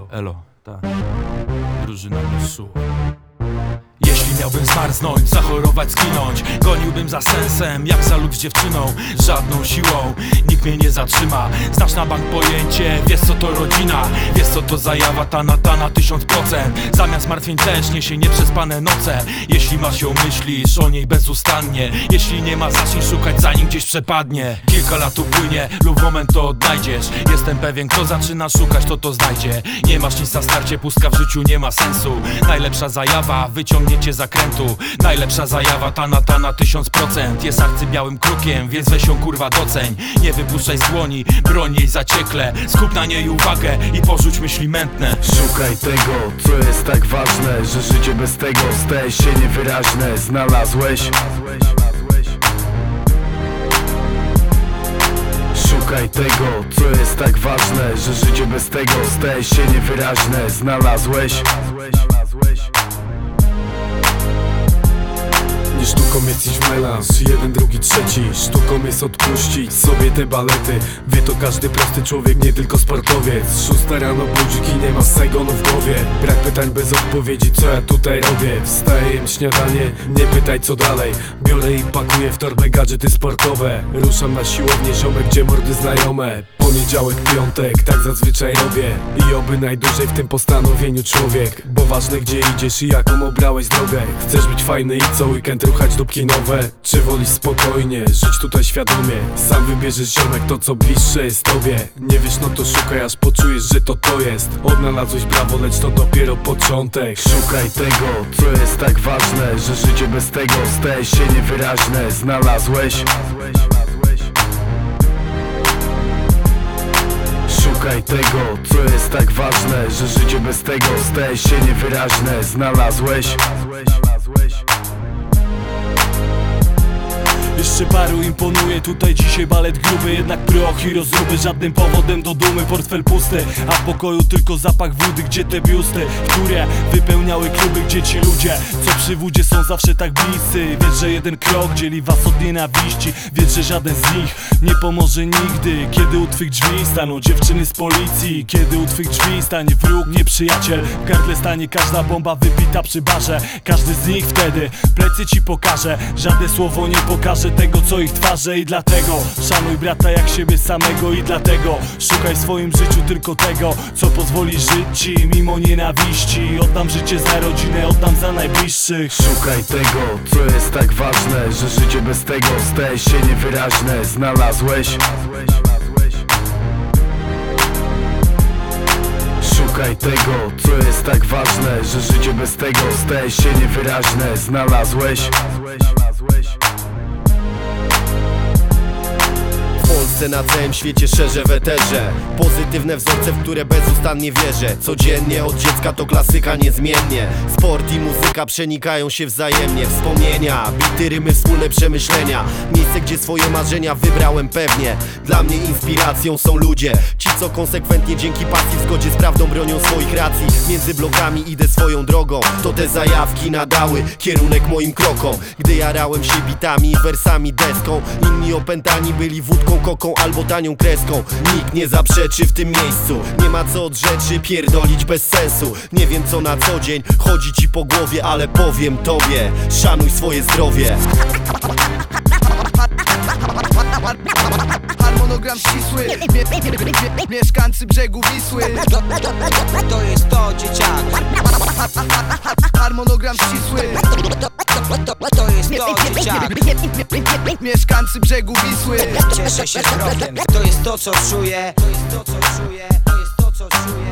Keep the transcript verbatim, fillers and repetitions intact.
Elo, tak. Drużyna Nisu. Jeśli miałbym zmarznąć, zachorować, skinąć, goniłbym za sensem, jak za lub z dziewczyną. Żadną siłą nikt mnie nie zatrzyma. Znasz na bank pojęcie, wiesz co to rodzina. Wiesz co to zajawa, ta na ta na tysiąc procent. Zamiast martwień też niesie nieprzespane noce. Jeśli masz ją, myślisz o niej bezustannie. Jeśli nie ma, zacznij szukać, zanim gdzieś przepadnie. Kilka lat upłynie lub moment to odnajdziesz. Jestem pewien, kto zaczyna szukać, to to znajdzie. Nie masz nic na starcie, pustka w życiu nie ma sensu. Najlepsza zajawa wyciągnie cię z zakrętu. Najlepsza zajawa, ta na ta na tysiąc procent. Jest arcybiałym krukiem, więc weź ją kurwa doceń. Nie wypuszczaj z dłoni, broń jej zaciekle. Skup na niej uwagę i porzuć myśli mętne. Szukaj tego, co jest tak ważne, że życie bez tego staje się niewyraźne. Znalazłeś? Szukaj tego, co jest tak ważne, że życie bez tego staje się niewyraźne. Znalazłeś? Nie sztuką jest iść w melanż, jeden, drugi, trzeci. Sztuką jest odpuścić sobie te balety. Wie to każdy prosty człowiek, nie tylko sportowiec. Szósta rano budzik i nie ma segonu w głowie. Brak pytań bez odpowiedzi, co ja tutaj robię. Wstaję, jem śniadanie, nie pytaj co dalej. Biorę i pakuję w torbę gadżety sportowe. Ruszam na siłownię, ziomek, gdzie mordy znajome. Poniedziałek, piątek, tak zazwyczaj robię. I oby najdłużej w tym postanowieniu człowiek. Bo ważne gdzie idziesz i jaką obrałeś drogę. Chcesz być fajny i co weekend ruchać dupki nowe? Czy wolisz spokojnie, żyć tutaj świadomie? Sam wybierzesz ziomek to co bliższe jest tobie. Nie wiesz no to szukaj aż poczujesz, że to to jest. Odnalazłeś brawo, lecz to dopiero początek. Szukaj tego, co jest tak ważne, że życie bez tego staje się niewyraźne. Znalazłeś? Szukaj tego, co jest tak ważne, że życie bez tego staje się niewyraźne. Znalazłeś? Jeszcze paru imponuje, tutaj dzisiaj balet gruby. Jednak proch i rozruby, żadnym powodem do dumy. Portfel pusty, a w pokoju tylko zapach wody. Gdzie te biusty, które wypełniały kluby? Gdzie ci ludzie, co przy wódzie są zawsze tak bliscy? Wiesz, że jeden krok dzieli was od nienawiści. Wiesz, że żaden z nich nie pomoże nigdy. Kiedy u twych drzwi staną dziewczyny z policji. Kiedy u twych drzwi stanie wróg, nieprzyjaciel. W gardle stanie każda bomba wypita przy barze. Każdy z nich wtedy plecy ci pokaże. Żadne słowo nie pokaże tego, co ich twarze. I dlatego szanuj brata jak siebie samego. I dlatego szukaj w swoim życiu tylko tego, co pozwoli żyć ci mimo nienawiści. Oddam życie za rodzinę, oddam za najbliższych. Szukaj tego, co jest tak ważne, że życie bez tego staje się niewyraźne. Znalazłeś? Szukaj tego, co jest tak ważne, że życie bez tego staje się niewyraźne. Znalazłeś? W Polsce na całym świecie szerzę w eterze pozytywne wzorce, w które bezustannie wierzę. Codziennie od dziecka to klasyka niezmiennie. Sport i muzyka przenikają się wzajemnie. Wspomnienia, bity, rymy, wspólne przemyślenia. Miejsce, gdzie swoje marzenia wybrałem pewnie. Dla mnie inspiracją są ludzie, ci co konsekwentnie dzięki pasji w zgodzie z prawdą bronią swoich racji. Między blokami idę swoją drogą. To te zajawki nadały kierunek moim krokom. Gdy jarałem się bitami, wersami, deską, inni opętani byli wódką, koką albo tanią kreską. Nikt nie zaprzeczy w tym miejscu. Nie ma co od rzeczy pierdolić bez sensu. Nie wiem co na co dzień chodzi ci po głowie, ale powiem tobie, szanuj swoje zdrowie. Harmonogram ścisły, mieszkańcy brzegu Wisły. To jest to, dzieciak. Harmonogram ścisły, To jest to, dzieciak. mieszkańcy brzegu Wisły. Cieszę się z krokiem. To jest to, co czuję. To jest to, co czuję. To jest to, co czuję.